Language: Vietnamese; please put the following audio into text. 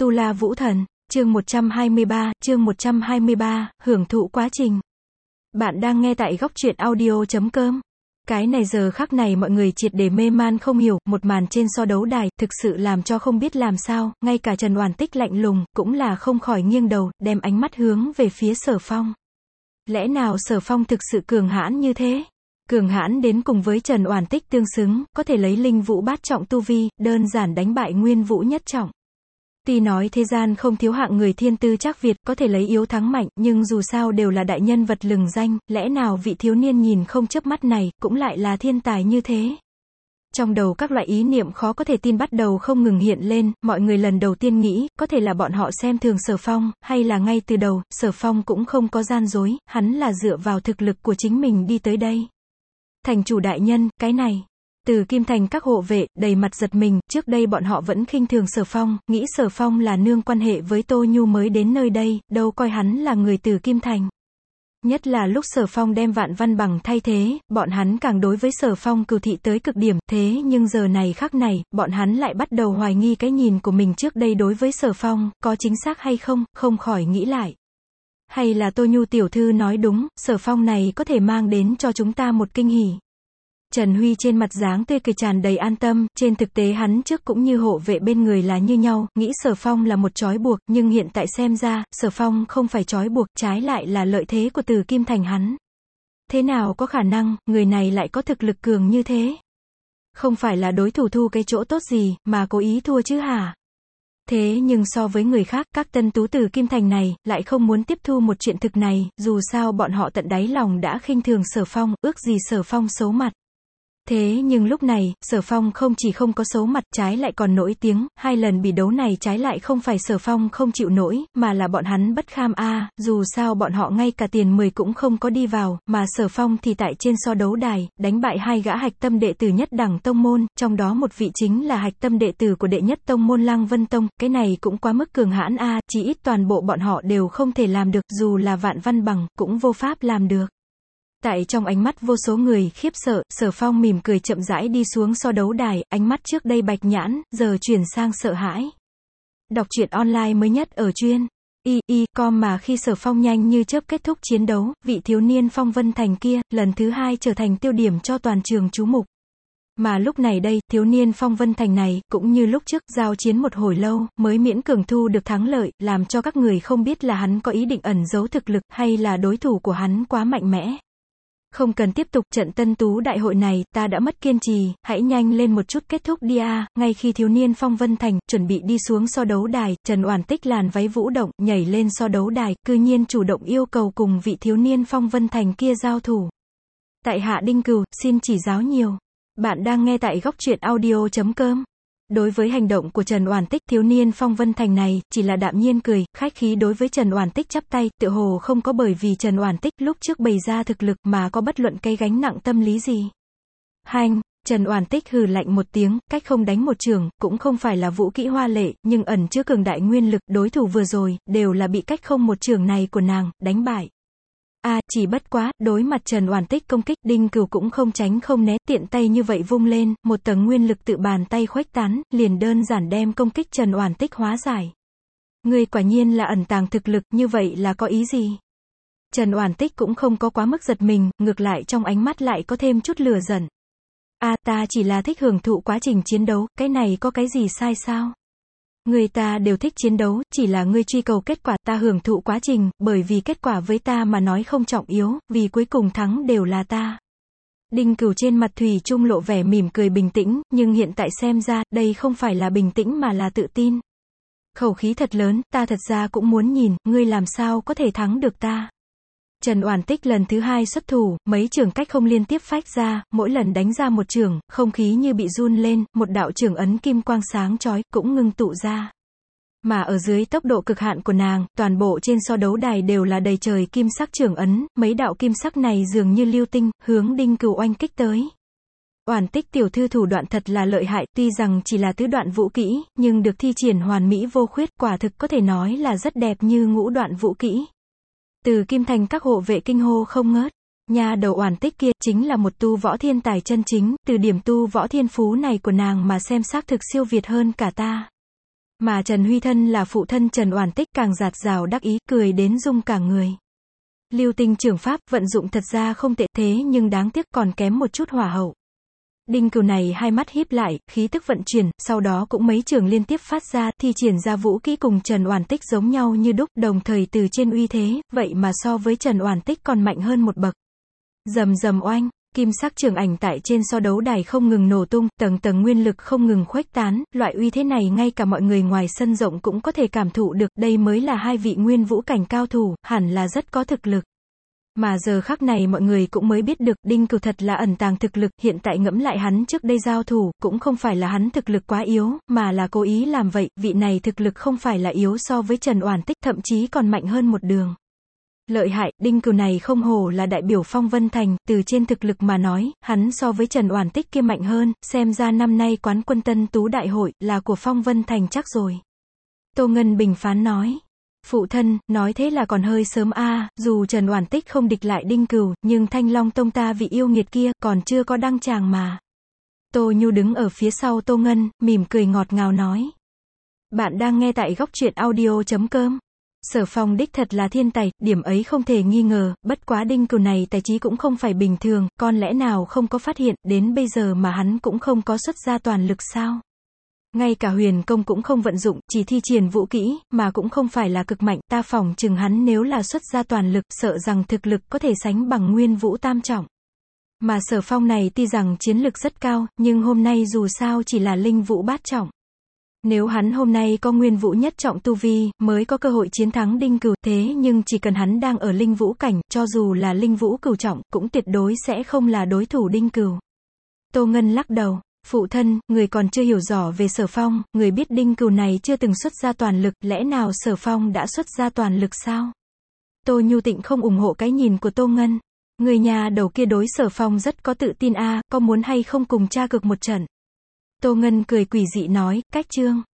Tu La Vũ Thần, chương 123, hưởng thụ quá trình. Bạn đang nghe tại góc truyện audio.com. Cái này giờ khắc này mọi người triệt để mê man không hiểu, một màn trên so đấu đài, thực sự làm cho không biết làm sao, ngay cả Trần Oản Tích lạnh lùng, cũng là không khỏi nghiêng đầu, đem ánh mắt hướng về phía Sở Phong. Lẽ nào Sở Phong thực sự cường hãn như thế? Cường hãn đến cùng với Trần Oản Tích tương xứng, có thể lấy linh vũ bát trọng tu vi, đơn giản đánh bại nguyên vũ nhất trọng. Tuy nói thế gian không thiếu hạng người thiên tư trác Việt, có thể lấy yếu thắng mạnh, nhưng dù sao đều là đại nhân vật lừng danh, lẽ nào vị thiếu niên nhìn không chớp mắt này, cũng lại là thiên tài như thế? Trong đầu các loại ý niệm khó có thể tin bắt đầu không ngừng hiện lên, mọi người lần đầu tiên nghĩ, có thể là bọn họ xem thường Sở Phong, hay là ngay từ đầu, Sở Phong cũng không có gian dối, hắn là dựa vào thực lực của chính mình đi tới đây. Thành chủ đại nhân, cái này. Từ Kim Thành các hộ vệ, đầy mặt giật mình, trước đây bọn họ vẫn khinh thường Sở Phong, nghĩ Sở Phong là nương quan hệ với Tô Nhu mới đến nơi đây, đâu coi hắn là người từ Kim Thành. Nhất là lúc Sở Phong đem Vạn Văn Bằng thay thế, bọn hắn càng đối với Sở Phong cừu thị tới cực điểm, thế nhưng giờ này khắc này, bọn hắn lại bắt đầu hoài nghi cái nhìn của mình trước đây đối với Sở Phong, có chính xác hay không, không khỏi nghĩ lại. Hay là Tô Nhu tiểu thư nói đúng, Sở Phong này có thể mang đến cho chúng ta một kinh hỉ. Trần Huy trên mặt dáng tươi cười tràn đầy an tâm, trên thực tế hắn trước cũng như hộ vệ bên người là như nhau, nghĩ Sở Phong là một trói buộc, nhưng hiện tại xem ra, Sở Phong không phải trói buộc, trái lại là lợi thế của Từ Kim Thành hắn. Thế nào có khả năng, người này lại có thực lực cường như thế? Không phải là đối thủ thu cái chỗ tốt gì, mà cố ý thua chứ hả? Thế nhưng so với người khác, các tân tú Từ Kim Thành này, lại không muốn tiếp thu một chuyện thực này, dù sao bọn họ tận đáy lòng đã khinh thường Sở Phong, ước gì Sở Phong xấu mặt. Thế nhưng lúc này, Sở Phong không chỉ không có xấu mặt, trái lại còn nổi tiếng, hai lần bị đấu này trái lại không phải Sở Phong không chịu nổi, mà là bọn hắn bất kham dù sao bọn họ ngay cả tiền 10 cũng không có đi vào, mà Sở Phong thì tại trên so đấu đài, đánh bại hai gã hạch tâm đệ tử nhất đẳng tông môn, trong đó một vị chính là hạch tâm đệ tử của đệ nhất tông môn Lăng Vân Tông, cái này cũng quá mức cường hãn chỉ ít toàn bộ bọn họ đều không thể làm được, dù là Vạn Văn Bằng, cũng vô pháp làm được. Tại trong ánh mắt vô số người khiếp sợ, Sở Phong mỉm cười chậm rãi đi xuống so đấu đài, ánh mắt trước đây bạch nhãn, giờ chuyển sang sợ hãi. Đọc truyện online mới nhất ở chuyên com mà khi Sở Phong nhanh như chớp kết thúc chiến đấu, vị thiếu niên Phong Vân Thành kia, lần thứ hai trở thành tiêu điểm cho toàn trường chú mục. Mà lúc này đây, thiếu niên Phong Vân Thành này, cũng như lúc trước giao chiến một hồi lâu, mới miễn cường thu được thắng lợi, làm cho các người không biết là hắn có ý định ẩn giấu thực lực, hay là đối thủ của hắn quá mạnh mẽ. Không cần tiếp tục trận tân tú đại hội này, ta đã mất kiên trì, hãy nhanh lên một chút kết thúc đi Ngay khi thiếu niên Phong Vân Thành, chuẩn bị đi xuống so đấu đài, Trần Oản Tích làn váy vũ động, nhảy lên so đấu đài, cư nhiên chủ động yêu cầu cùng vị thiếu niên Phong Vân Thành kia giao thủ. Tại hạ Đinh Cừu, xin chỉ giáo nhiều. Bạn đang nghe tại góc truyện audio.com. Đối với hành động của Trần Oản Tích, thiếu niên Phong Vân Thành này, chỉ là đạm nhiên cười, khách khí đối với Trần Oản Tích chắp tay, tựa hồ không có bởi vì Trần Oản Tích lúc trước bày ra thực lực mà có bất luận cái gánh nặng tâm lý gì. Hành, Trần Oản Tích hừ lạnh một tiếng, cách không đánh một trường, cũng không phải là vũ kỹ hoa lệ, nhưng ẩn chứa cường đại nguyên lực, đối thủ vừa rồi, đều là bị cách không một trường này của nàng, đánh bại. Chỉ bất quá, đối mặt Trần Oản Tích công kích, Đinh Cừu cũng không tránh không né, tiện tay như vậy vung lên, một tầng nguyên lực tự bàn tay khuếch tán, liền đơn giản đem công kích Trần Oản Tích hóa giải. Ngươi quả nhiên là ẩn tàng thực lực, như vậy là có ý gì? Trần Oản Tích cũng không có quá mức giật mình, ngược lại trong ánh mắt lại có thêm chút lửa giận. Ta chỉ là thích hưởng thụ quá trình chiến đấu, cái này có cái gì sai sao? Người ta đều thích chiến đấu, chỉ là ngươi truy cầu kết quả, ta hưởng thụ quá trình, bởi vì kết quả với ta mà nói không trọng yếu, vì cuối cùng thắng đều là ta. Đinh Cừu trên mặt thủy chung lộ vẻ mỉm cười bình tĩnh, nhưng hiện tại xem ra, đây không phải là bình tĩnh mà là tự tin. Khẩu khí thật lớn, ta thật ra cũng muốn nhìn, ngươi làm sao có thể thắng được ta. Trần Oản Tích lần thứ hai xuất thủ, mấy trường cách không liên tiếp phách ra, mỗi lần đánh ra một trường, không khí như bị run lên, một đạo trường ấn kim quang sáng chói, cũng ngưng tụ ra. Mà ở dưới tốc độ cực hạn của nàng, toàn bộ trên so đấu đài đều là đầy trời kim sắc trường ấn, mấy đạo kim sắc này dường như lưu tinh, hướng Đinh Cừu oanh kích tới. Oản Tích tiểu thư thủ đoạn thật là lợi hại, tuy rằng chỉ là tứ đoạn vũ kỹ, nhưng được thi triển hoàn mỹ vô khuyết, quả thực có thể nói là rất đẹp như ngũ đoạn vũ kỹ. Từ Kim Thành các hộ vệ kinh hô không ngớt. Nha đầu Oản Tích kia, chính là một tu võ thiên tài chân chính, từ điểm tu võ thiên phú này của nàng mà xem xác thực siêu việt hơn cả ta. Mà Trần Huy thân là phụ thân Trần Oản Tích càng dạt dào đắc ý, cười đến rung cả người. Lưu tinh trường pháp, vận dụng thật ra không tệ thế nhưng đáng tiếc còn kém một chút hỏa hậu. Đinh Cừu này hai mắt híp lại, khí tức vận chuyển, sau đó cũng mấy trường liên tiếp phát ra, thi triển ra vũ kỹ cùng Trần Oản Tích giống nhau như đúc, đồng thời từ trên uy thế, vậy mà so với Trần Oản Tích còn mạnh hơn một bậc. Rầm rầm oanh, kim sắc trường ảnh tại trên so đấu đài không ngừng nổ tung, tầng tầng nguyên lực không ngừng khuếch tán, loại uy thế này ngay cả mọi người ngoài sân rộng cũng có thể cảm thụ được, đây mới là hai vị nguyên vũ cảnh cao thủ, hẳn là rất có thực lực. Mà giờ khắc này mọi người cũng mới biết được, Đinh Cừu thật là ẩn tàng thực lực, hiện tại ngẫm lại hắn trước đây giao thủ, cũng không phải là hắn thực lực quá yếu, mà là cố ý làm vậy, vị này thực lực không phải là yếu so với Trần Oản Tích, thậm chí còn mạnh hơn một đường. Lợi hại, Đinh Cừu này không hổ là đại biểu Phong Vân Thành, từ trên thực lực mà nói, hắn so với Trần Oản Tích kia mạnh hơn, xem ra năm nay quán quân Tân Tú đại hội, là của Phong Vân Thành chắc rồi. Tô Ngân bình phán nói. Phụ thân, nói thế là còn hơi sớm a, dù Trần Oản Tích không địch lại Đinh Cừu, nhưng Thanh Long Tông ta vị yêu nghiệt kia, còn chưa có đăng tràng mà. Tô Nhu đứng ở phía sau Tô Ngân, mỉm cười ngọt ngào nói. Bạn đang nghe tại góc truyện audio.com. Sở Phong đích thật là thiên tài, điểm ấy không thể nghi ngờ, bất quá Đinh Cừu này tài trí cũng không phải bình thường, con lẽ nào không có phát hiện, đến bây giờ mà hắn cũng không có xuất ra toàn lực sao? Ngay cả huyền công cũng không vận dụng, chỉ thi triển vũ kỹ, mà cũng không phải là cực mạnh, ta phỏng chừng hắn nếu là xuất ra toàn lực, sợ rằng thực lực có thể sánh bằng Nguyên Vũ tam trọng. Mà Sở Phong này tuy rằng chiến lực rất cao, nhưng hôm nay dù sao chỉ là linh vũ bát trọng. Nếu hắn hôm nay có Nguyên Vũ nhất trọng tu vi, mới có cơ hội chiến thắng Đinh Cừu, thế nhưng chỉ cần hắn đang ở linh vũ cảnh, cho dù là linh vũ cửu trọng, cũng tuyệt đối sẽ không là đối thủ Đinh Cừu. Tô Ngân lắc đầu. Phụ thân, người còn chưa hiểu rõ về Sở Phong, người biết Đinh Cừu này chưa từng xuất ra toàn lực, lẽ nào Sở Phong đã xuất ra toàn lực sao? Tô Nhu Tịnh không ủng hộ cái nhìn của Tô Ngân. Người nhà đầu kia đối Sở Phong rất có tự tin a, có muốn hay không cùng tra cược một trận? Tô Ngân cười quỷ dị nói, cách chương.